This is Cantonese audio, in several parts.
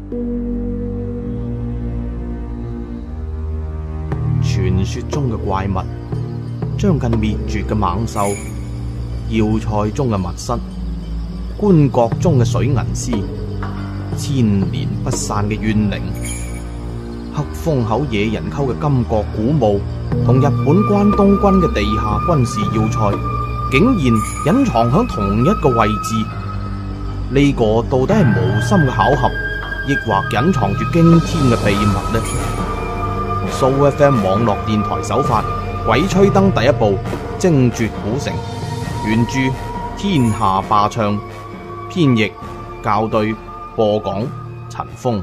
傳說中嘅怪物，將近滅絕嘅猛獸，要塞中嘅密室，棺椁中嘅水銀屍，千年不散嘅怨靈，黑風口野人溝嘅金閣古墓，同日本關東軍嘅地下軍事要塞，竟然隱藏響同一個位置。呢個到底係無心嘅巧合，抑或隱藏住驚天嘅秘密呢？SooFM 網絡電台首發《鬼吹燈》第一部《精絕古城》，原著天下霸唱，編譯校對，播講陳峰。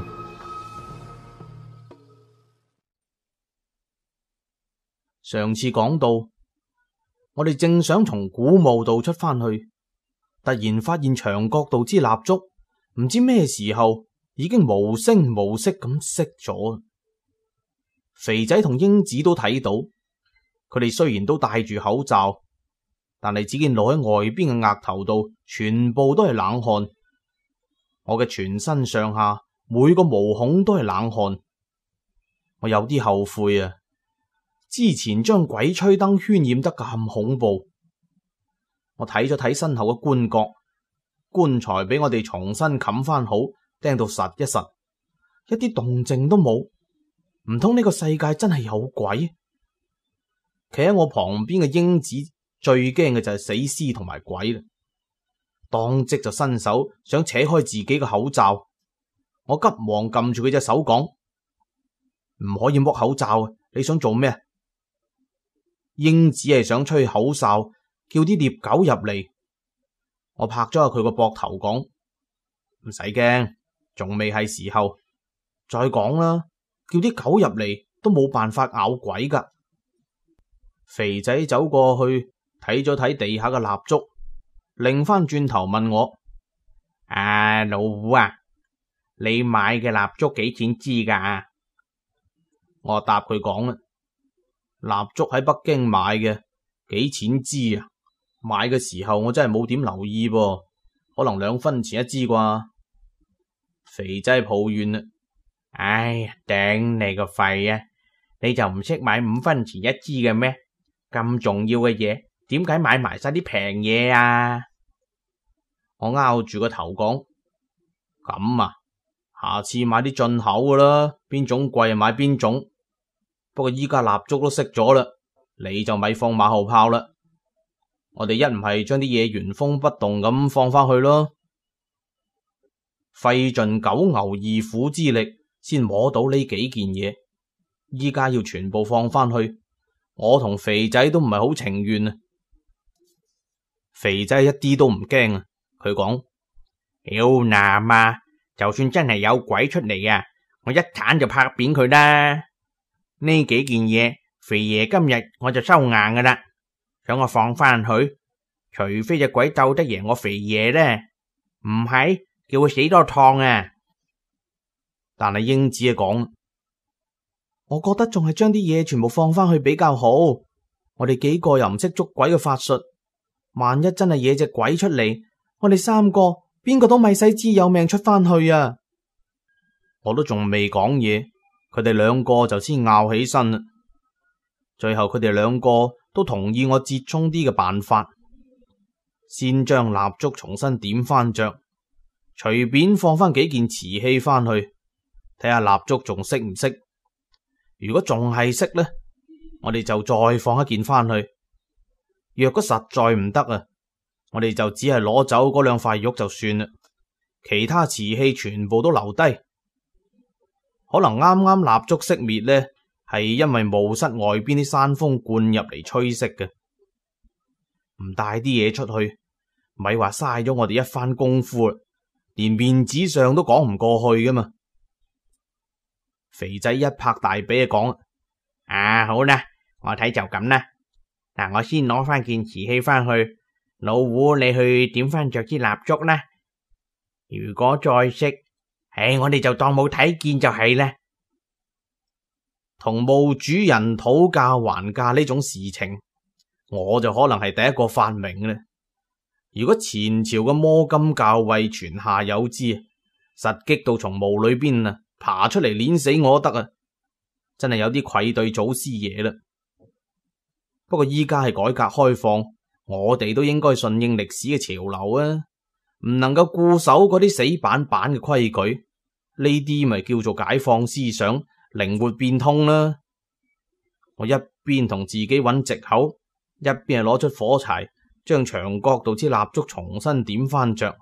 上次講到，我哋正想從古墓度出翻去，突然發現牆角度支蠟燭，唔知咩時候已經無聲無息咁熄咗。肥仔同英子都睇到，佢哋雖然都戴住口罩，但係只見露喺外邊嘅額頭度全部都係冷汗。我嘅全身上下每個毛孔都係冷汗，我有啲後悔啊！之前將鬼吹燈渲染得咁恐怖。我睇咗睇身後嘅棺椁，棺材俾我哋重新冚翻好，釘到實一實，一啲動靜都冇。唔通呢個世界真係有鬼？企喺我旁邊嘅英子最驚嘅就係死屍同埋鬼啦，當即就伸手想扯開自己嘅口罩。我急忙撳住佢隻手講：唔可以剝口罩啊！你想做咩？英子係想吹口哨，叫啲獵狗入嚟。我拍咗下佢個膊頭講：唔使驚，仲未係時候，再講啦。叫啲狗入嚟都冇辦法咬鬼噶。肥仔走過去睇咗睇地下嘅蠟燭，擰翻轉頭問我：老胡啊，你買嘅蠟燭幾錢支噶？我答佢講啦，蠟燭喺北京買嘅，幾錢支啊？買嘅時候我真係冇點留意噃，可能2分錢一支啩。肥仔抱怨啦：哎呀，頂你個肺啊！你就唔識買5分錢一支嘅咩？咁重要嘅嘢，點解買埋晒啲平嘢啊？我拗住個頭講：咁啊，下次買啲進口噶啦，邊種貴就買邊種。不過依家蠟燭都熄咗啦，你就咪放馬後炮啦。我哋一唔係將啲嘢原封不動咁放翻去咯，費盡九牛二虎之力先摸到呢幾件嘢，依家要全部放翻去，我同肥仔都唔係好情願啊。肥仔一啲都唔驚啊，佢講：妖男啊，就算真係有鬼出嚟啊，我一鏟就拍扁佢啦。呢幾件嘢，肥爺今日我就收硬噶啦，想我放翻去，除非隻鬼鬥得贏我肥爺呢，唔係叫佢死多趟啊！但係英子啊講：我覺得仲係將啲嘢全部放翻去比較好。我哋幾個又唔識捉鬼嘅法術，萬一真係惹隻鬼出嚟，我哋3個邊個都咪使知有命出翻去啊！我都仲未講嘢，佢哋2個就先拗起身啦。最後佢哋2個都同意我折衷啲嘅辦法，先將蠟燭重新點翻着，隨便放翻幾件瓷器翻去。睇下蠟燭仲熄唔熄，如果仲係熄呢，我哋就再放一件翻去。若果實在唔得啊，我哋就只係攞走嗰2塊玉就算啦，其他瓷器全部都留低。可能啱啱蠟燭熄滅呢，係因為墓室外邊啲山風灌入嚟吹熄嘅。唔帶啲嘢出去，咪話嘥咗我哋一番功夫啦，連面子上都講唔過去噶嘛。肥仔一拍大髀就講：好啦，我睇就咁啦。嗱，我先攞翻件瓷器翻去，老胡你去點翻着支蠟燭啦。如果再熄，我哋就當冇睇見就係啦。同墓主人討價還價呢種事情，我就可能係第一個發明啦。如果前朝嘅摸金校尉泉下有知， 實激到從墓裏邊啊爬出嚟碾死我都得啊！真係有啲愧對祖師爺啦。不過依家係改革開放，我哋都應該順應歷史嘅潮流啊，唔能夠固守嗰啲死板板嘅規矩。呢啲咪叫做解放思想，靈活變通啦。我一邊同自己揾藉口，一邊係攞出火柴，將牆角度支蠟燭重新點翻着。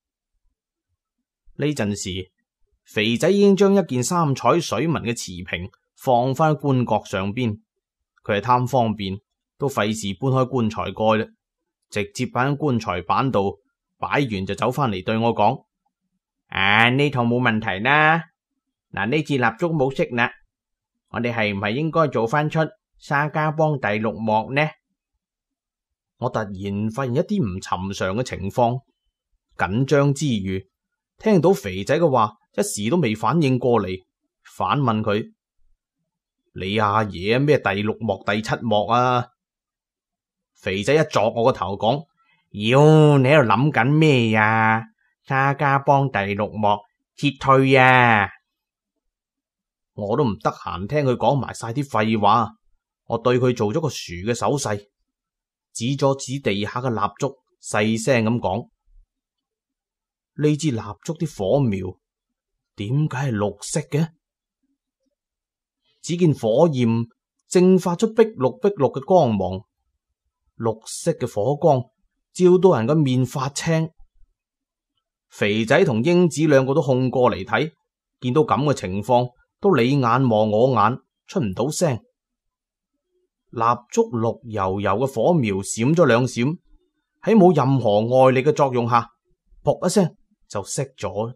呢陣時，肥仔已經將一件三彩水紋嘅瓷瓶放翻喺棺椁上邊。佢係貪方便，都費事搬開棺材蓋啦，直接擺喺棺材板度，擺完就走翻嚟對我講：呢套冇問題啦。嗱，呢支蠟燭冇熄啦，我哋係唔係應該做翻出沙家浜第六幕呢？我突然發現一啲唔尋常嘅情況，緊張之餘，聽到肥仔嘅話，一時都未反應過嚟，反問佢：你阿爺咩第六幕第七幕啊？肥仔一鑿我個頭講：妖，你喺度諗緊咩呀？沙家浜第六幕撤退啊！我都唔得閒聽佢講埋晒啲廢話，我對佢做咗個薯嘅手勢，指咗指地下嘅蠟燭，細聲咁講：呢支蠟燭啲火苗點解係綠色嘅？只見火焰正發出碧綠嘅光芒，綠色嘅火光照到人個面發青。肥仔同英子兩個都控過嚟睇，見到咁嘅情況，都你眼望我眼，出唔到聲。蠟燭綠油油嘅火苗閃咗兩閃，喺冇任何外力嘅作用下，噗一聲就熄咗。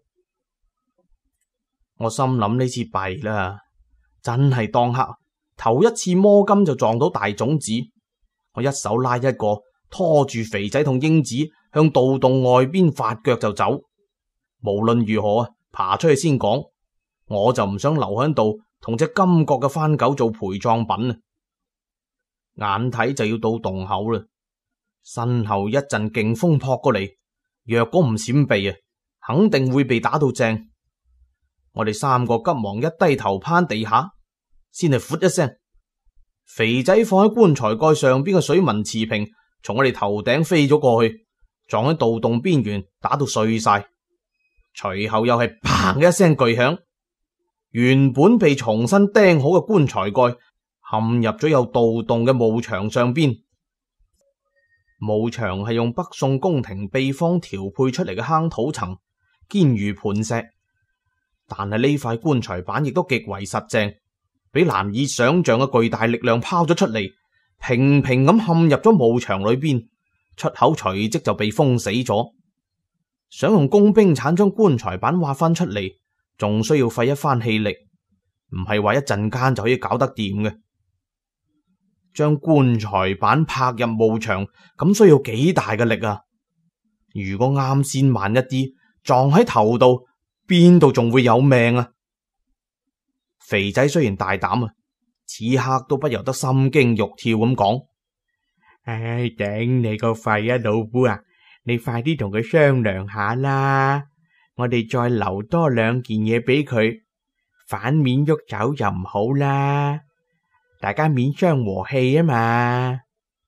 我心諗呢次弊啦，真係當黑，頭一次摸金就撞到大種子。我一手拉一個，拖住肥仔同英子向盜洞外邊發腳就走。無論如何啊，爬出去先講，我就唔想留喺度同隻金角嘅番狗做陪葬品啊！眼睇就要到洞口啦，身後一陣勁風撲過嚟，若果唔閃避啊，肯定會被打到正。我哋三個急忙一低頭攀地下，先係闊一聲，肥仔放喺棺材蓋上邊嘅水紋瓷瓶從我哋頭頂飛咗過去，撞喺盜洞邊緣，打到碎晒。隨後又係砰一聲巨響，原本被重新釘好嘅棺材蓋陷入咗有盜洞嘅墓牆上邊。墓牆係用北宋宮廷秘方調配出嚟嘅坑土層，堅如磐石。但係呢塊棺材板亦都極為實淨，俾難以想象嘅巨大力量拋咗出嚟，平平咁陷入咗墓牆裏邊，出口隨即就被封死咗。想用工兵鏟將棺材板挖翻出嚟，仲需要費一番氣力，唔係話一陣間就可以搞得掂嘅。將棺材板拍入墓牆，咁需要幾大嘅力啊！如果啱先慢一啲，撞喺頭度，邊度仲會有命啊？肥仔雖然大膽啊，此刻都不由得心驚肉跳咁講：頂你個肺啊，老夫啊！你快啲同佢商量下啦，我哋再留多兩件嘢俾佢，反面喐走就唔好啦，大家免傷和氣啊嘛。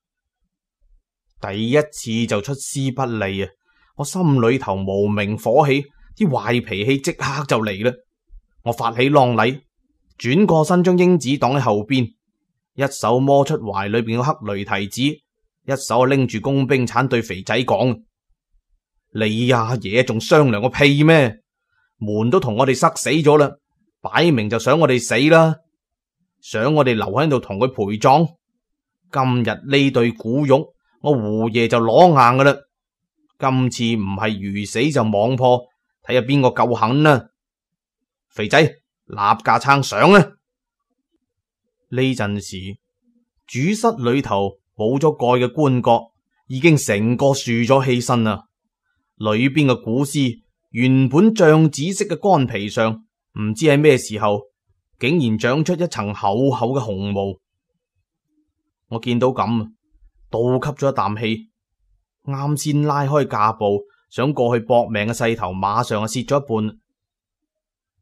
第一次就出師不利啊，我心裏頭無名火起，啲壞脾氣即刻就嚟啦。我發起浪禮，轉過身將英子擋喺後邊，一手摸出懷裏邊嘅黑雷提子，一手拎住工兵鏟對肥仔講：你阿爺仲商量個屁咩？門都同我哋塞死咗啦，擺明就想我哋死啦，想我哋留喺度同佢陪葬。今日呢對古玉，我胡爺就攞硬噶啦。今次唔係魚死就網破，睇下邊個夠狠啦！肥仔，立架撐上啊！呢陣時，主室裏頭冇咗蓋嘅棺椁已經成個豎咗起身啦。裏邊嘅古屍原本醬紫色嘅乾皮上，唔知喺咩時候竟然長出一層厚厚嘅紅毛。我見到咁，倒吸咗一啖氣。啱先拉開架步想過去搏命嘅勢頭，馬上就泄咗一半。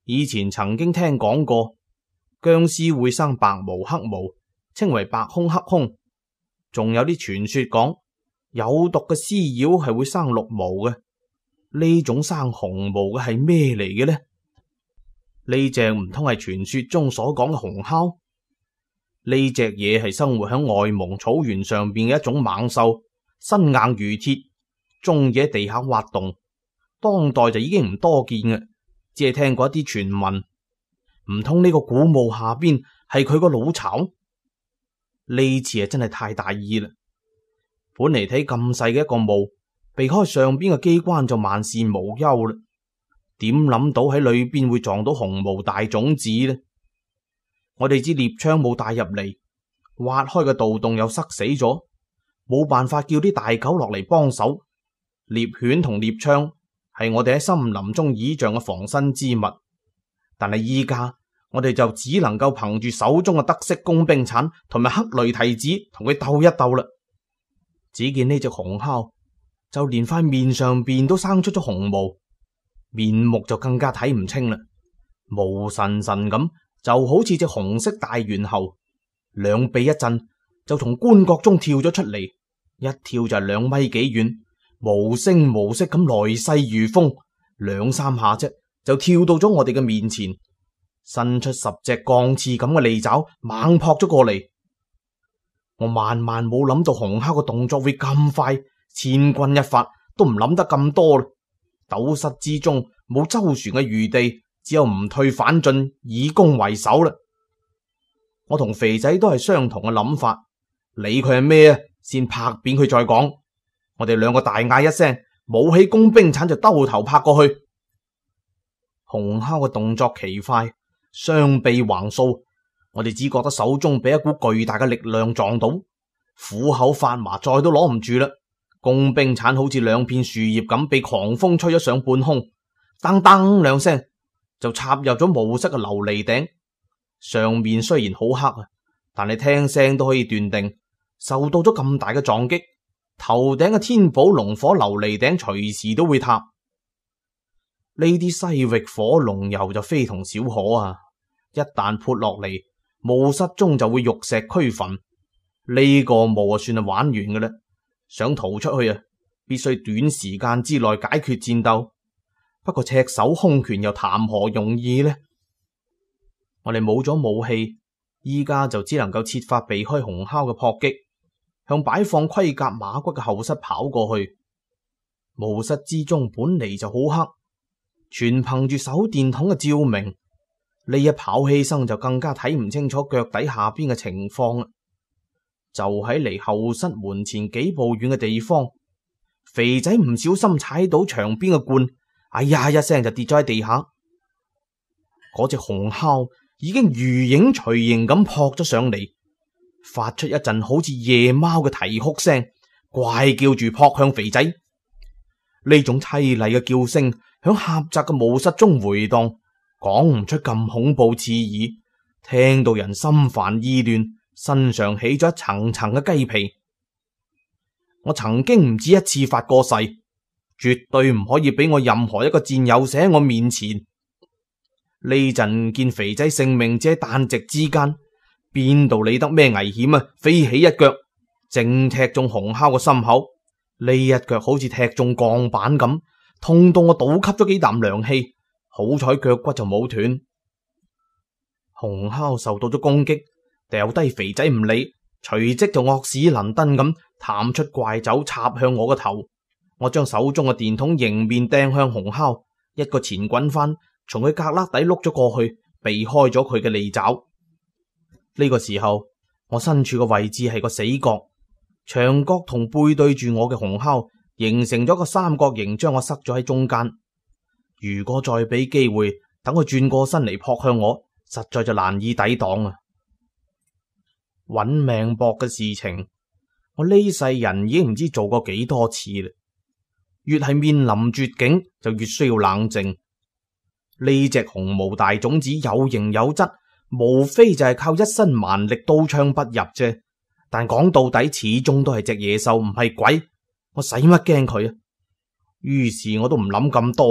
以前曾經聽講過，僵屍會生白毛黑毛，稱為白凶黑凶。仲有啲傳說講，有毒嘅屍妖係會生綠毛嘅。呢種生紅毛嘅係咩嚟嘅呢？呢隻唔通係傳說中所講嘅紅哮？呢隻嘢係生活喺外蒙草原上邊嘅一種猛獸，身硬如鐵，中意喺地下挖洞。當代就已經唔多見嘅，只係聽過一啲傳聞。唔通呢個古墓下邊係佢個老巢？呢次係真係太大意啦！本嚟睇咁細嘅一個墓，避開上邊嘅機關就萬事無憂啦。點諗到喺裏邊會撞到紅毛大種子呢？我哋支獵槍冇帶入嚟，挖開嘅盜洞又塞死咗，冇辦法叫啲大狗落嚟幫手。獵犬同獵槍係我哋喺森林中倚仗嘅防身之物，但係依家我哋就只能夠憑住手中嘅德式工兵鏟同埋黑雷提子同佢鬥一鬥啦。只見呢隻紅哮就連塊面上邊都生出咗紅毛，面目就更加睇唔清啦，毛神神咁，就好似隻紅色大猿猴，兩臂一震就從棺椁中跳咗出嚟，一跳就係2米幾遠，無聲無息咁來勢如風，2、3下啫就跳到咗我哋嘅面前，伸出10隻鋼刺咁嘅利爪猛撲咗過嚟。我萬萬冇諗到紅哮嘅動作會咁快，千鈞一髮都唔諗得咁多啦。斗室之中冇周旋嘅餘地，只有唔退反進，以攻為守啦。我同肥仔都係相同嘅諗法，理佢係咩啊？先拍扁佢再講。我哋兩個大嗌一聲，舞起工兵鏟就兜頭拍過去。紅哮嘅動作奇快，雙臂橫掃，我哋只覺得手中俾一股巨大嘅力量撞到，虎口發麻，再都攞唔住啦。工兵鏟好似2片樹葉咁，被狂風吹咗上半空，噔噔2聲就插入咗墓室嘅琉璃頂。上面雖然好黑啊，但係聽聲都可以斷定受到咗咁大嘅撞擊，頭頂嘅天寶龍火琉璃頂隨時都會塌。呢啲西域火龍油就非同小可啊！一旦潑落嚟，墓室中就會玉石俱焚。呢個墓啊，算係玩完嘅啦。想逃出去啊，必須短時間之內解決戰鬥。不過赤手空拳又談何容易呢？我哋冇咗武器，依家就只能夠設法避開紅哮嘅撲擊，向擺放盔甲馬骨嘅後室跑過去。墓室之中本嚟就好黑，全憑住手電筒嘅照明，呢一跑起身就更加睇唔清楚腳底下邊嘅情況啦。就喺離後室門前幾步遠嘅地方，肥仔唔小心踩到牆邊嘅罐，哎呀一聲就跌咗喺地下。嗰隻紅哮已經如影隨形咁撲咗上嚟，發出一陣好似夜貓嘅啼哭聲，怪叫住撲向肥仔。呢種淒厲嘅叫聲響狹窄嘅墓室中回蕩，講唔出咁恐怖刺耳，聽到人心煩意亂，身上起咗一層層嘅雞皮。我曾經唔止一次發過誓，絕對唔可以俾我任何一個戰友死喺我面前。呢陣見肥仔性命只喺彈指之間，邊度理得咩危險啊？飛起一腳，正踢中紅哮個心口。呢一腳好似踢中鋼板咁，痛到我倒吸咗幾啖涼氣。好彩腳骨就冇斷。紅哮受到咗攻擊，掉低肥仔唔理，隨即就惡死能登咁探出怪爪插向我個頭。我將手中嘅電筒迎面掟向紅哮，一個前滾翻，從佢胳肋底碌咗過去，避開咗佢嘅利爪。呢個時候，我身處嘅位置係個死角，牆角同背對住我嘅紅哮形成咗個三角形，將我塞咗喺中間。如果再俾機會等佢轉過身嚟撲向我，實在就難以抵擋啊！揾命搏嘅事情，我呢世人已經唔知做過幾多次啦。越係面臨絕境，就越需要冷靜。呢隻紅毛大種子有形有質，無非就係靠一身蠻力刀槍不入啫。但講到底，始終都係隻野獸，唔係鬼。我使乜驚佢啊？於是我都唔諗咁多啦，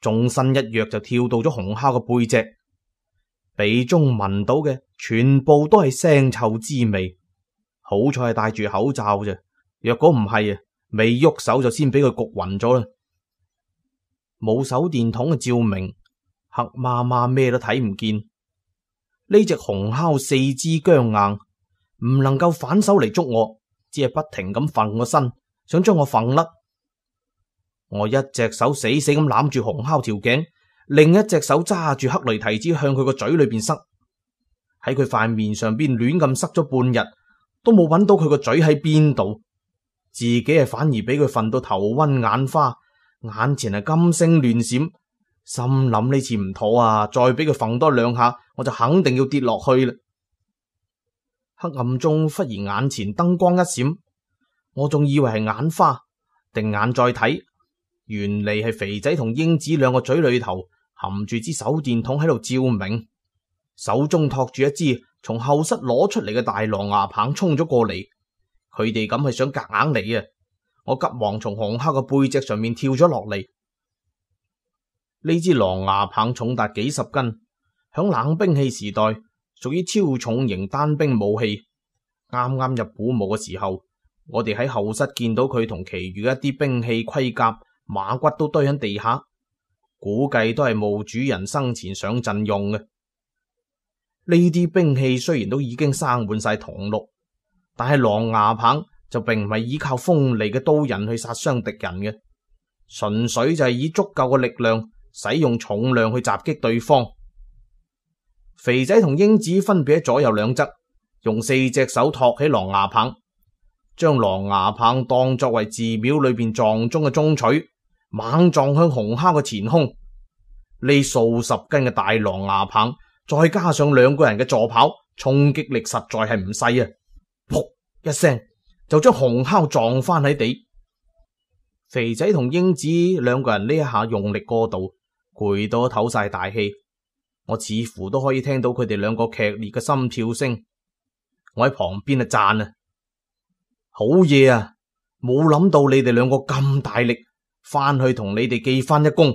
縱身一躍就跳到咗洪烤嘅背脊，鼻中聞到嘅全部都係腥臭之味。好彩係戴住口罩啫，若果唔係啊，未喐手就先俾佢焗暈咗啦。冇手電筒嘅照明，黑麻麻咩都睇唔見。呢隻洪烤四肢僵硬，唔能夠反手嚟捉我，只係不停咁揈我身，想將我揈甩。我一隻手死死咁攬住洪烤條頸，另一隻手揸住克雷提子向佢個嘴裏邊塞，喺佢塊面上邊亂咁塞咗半日，都冇揾到佢個嘴喺邊度，自己係反而俾佢瞓到頭暈眼花，眼前係金星亂閃，心諗呢次唔妥啊，再俾佢揈多2下，我就肯定要跌落去啦。黑暗中忽然眼前燈光一閃，我仲以為係眼花，定眼再睇，原嚟係肥仔同英子兩個嘴裏頭含住支手電筒喺度照明，手中托住一支從後室攞出嚟嘅大狼牙棒衝咗過嚟。佢哋咁係想夾硬嚟啊！我急忙從洪烤嘅背脊上面跳咗落嚟。呢支狼牙棒重達幾十斤，響冷兵器時代屬於超重型單兵武器。啱啱入古墓嘅時候，我哋喺後室見到佢同其餘一啲兵器、盔甲、馬骨都堆喺地下，估計都係墓主人生前上陣用嘅。呢啲兵器雖然都已經生滿晒銅綠，但係狼牙棒就並唔係依靠鋒利嘅刀刃去殺傷敵人嘅，純粹就係以足夠嘅力量使用重量去襲擊對方。肥仔同英子分別喺左右兩側，用4隻手托起狼牙棒，將狼牙棒當作為寺廟裏邊撞鐘嘅鐘錘，猛撞向洪烤嘅前胸。呢數十斤嘅大狼牙棒，再加上2個人嘅助跑，衝擊力實在係唔細啊！噗一聲就將洪烤撞翻喺地。肥仔同英子2個人呢一下用力過度，攰到唞晒大氣，我似乎都可以聽到佢哋2個劇烈嘅心跳聲。我喺旁邊啊讚啊，好嘢啊！冇諗到你哋2個咁大力，翻去同你哋記翻一功。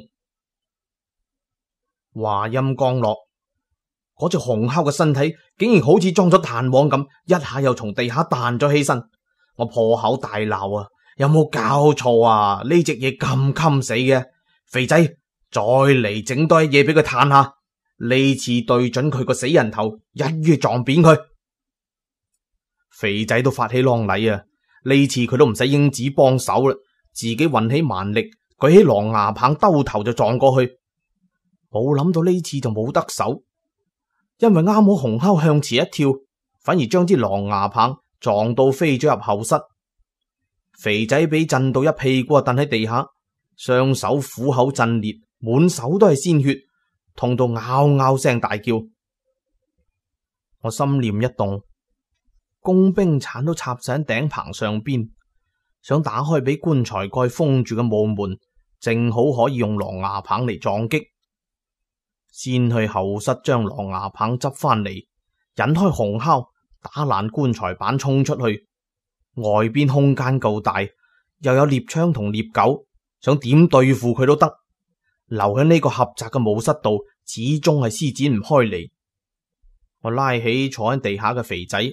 話音剛落，嗰隻洪烤嘅身體竟然好似裝咗彈簧咁，一下又從地下彈咗起身。我破口大鬧啊！有冇搞錯啊？呢隻嘢咁襟死嘅，肥仔再嚟整多一嘢俾佢嘆下，呢次對準佢個死人頭，一於撞扁佢。肥仔都發起狼嚟啊！呢次佢都唔使英子幫手啦，自己運起蠻力，舉起狼牙棒兜頭就撞過去。冇諗到呢次就冇得手，因為啱好洪烤向前一跳，反而將支狼牙棒撞到飛咗入後室。肥仔俾震到一屁股蹬喺地下，雙手虎口震裂，滿手都係鮮血，痛到嗷嗷聲大叫。我心念一動，工兵鏟都插上頂棚上邊，想打開俾棺材蓋封住嘅墓門，正好可以用狼牙棒嚟撞擊。先去後室將狼牙棒執翻嚟，引開洪烤，打爛棺材板衝出去。外邊空間夠大，又有獵槍同獵狗，想點對付佢都得。留喺呢個狹窄嘅墓室度，始終係施展唔開嚟。我拉起坐喺地下嘅肥仔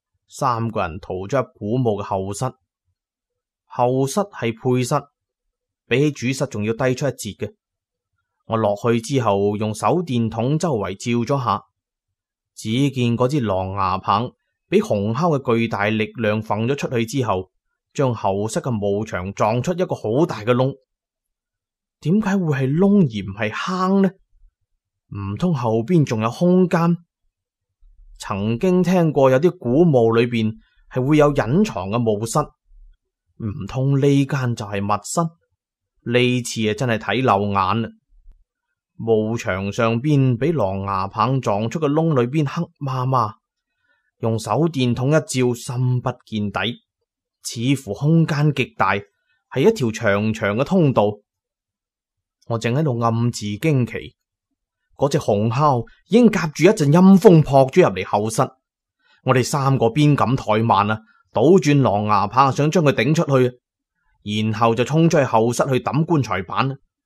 ，3個人逃咗入古墓嘅後室。後室係配室，比起主室仲要低出一截嘅。我落去之後，用手電筒周圍照咗下，只見嗰支狼牙棒俾洪烤嘅巨大力量揈咗出去之後，將後室嘅墓牆撞出一個好大嘅窿。點解會係窿而唔係坑呢？唔通後邊仲有空間？曾經聽過有啲古墓裏邊係會有隱藏嘅墓室，唔通呢間就係密室？呢次啊真係睇漏眼啦！墓牆上邊俾狼牙棒撞出嘅窿裏邊黑麻麻，用手電筒一照，深不見底，似乎空間極大，係一條長長嘅通道。我正喺度暗自驚奇，嗰隻洪烤已經夾住一陣陰風撲咗入嚟後室。我哋3個邊敢怠慢啊，倒轉狼牙棒想將佢頂出去，然後就衝出去後室去抌棺材板。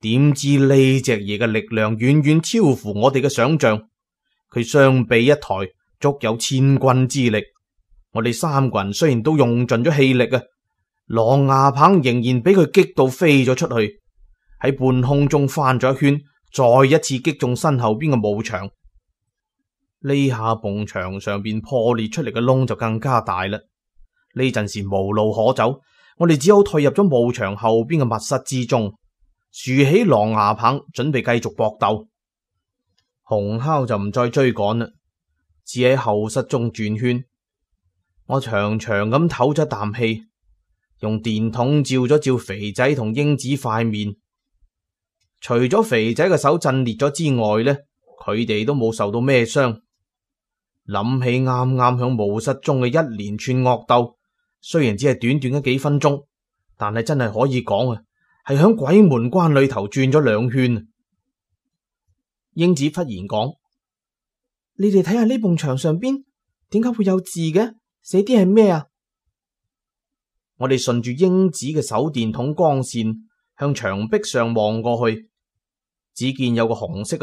點知呢隻爺嘅力量遠遠超乎我哋嘅想象，佢雙臂一抬，足有千鈞之力。我哋三個人雖然都用盡咗氣力啊，狼牙棒仍然俾佢擊到飛咗出去，喺半空中翻咗一圈，再一次擊中身後邊嘅墓牆。呢下埲牆上邊破裂出嚟嘅窿就更加大啦。呢陣時無路可走，我哋只好退入咗墓牆後邊嘅密室之中，豎起狼牙棒準備繼續搏鬥。洪烤就唔再追趕啦，只喺後室中轉圈。我長長咁唞咗啖氣，用電筒照咗照肥仔同英子塊面。除咗肥仔嘅手震裂咗之外呢，佢哋都冇受到咩傷。諗起啱啱響墓室中嘅一連串惡鬥，雖然只係短短嘅幾分鐘，但係真係可以講啊，係響鬼門關裏頭轉咗兩圈。英子忽然講：你哋睇下呢埲牆上邊，點解會有字嘅？寫啲係咩啊？我哋順住英子嘅手電筒光線向牆壁上望過去，只見有個紅色嘅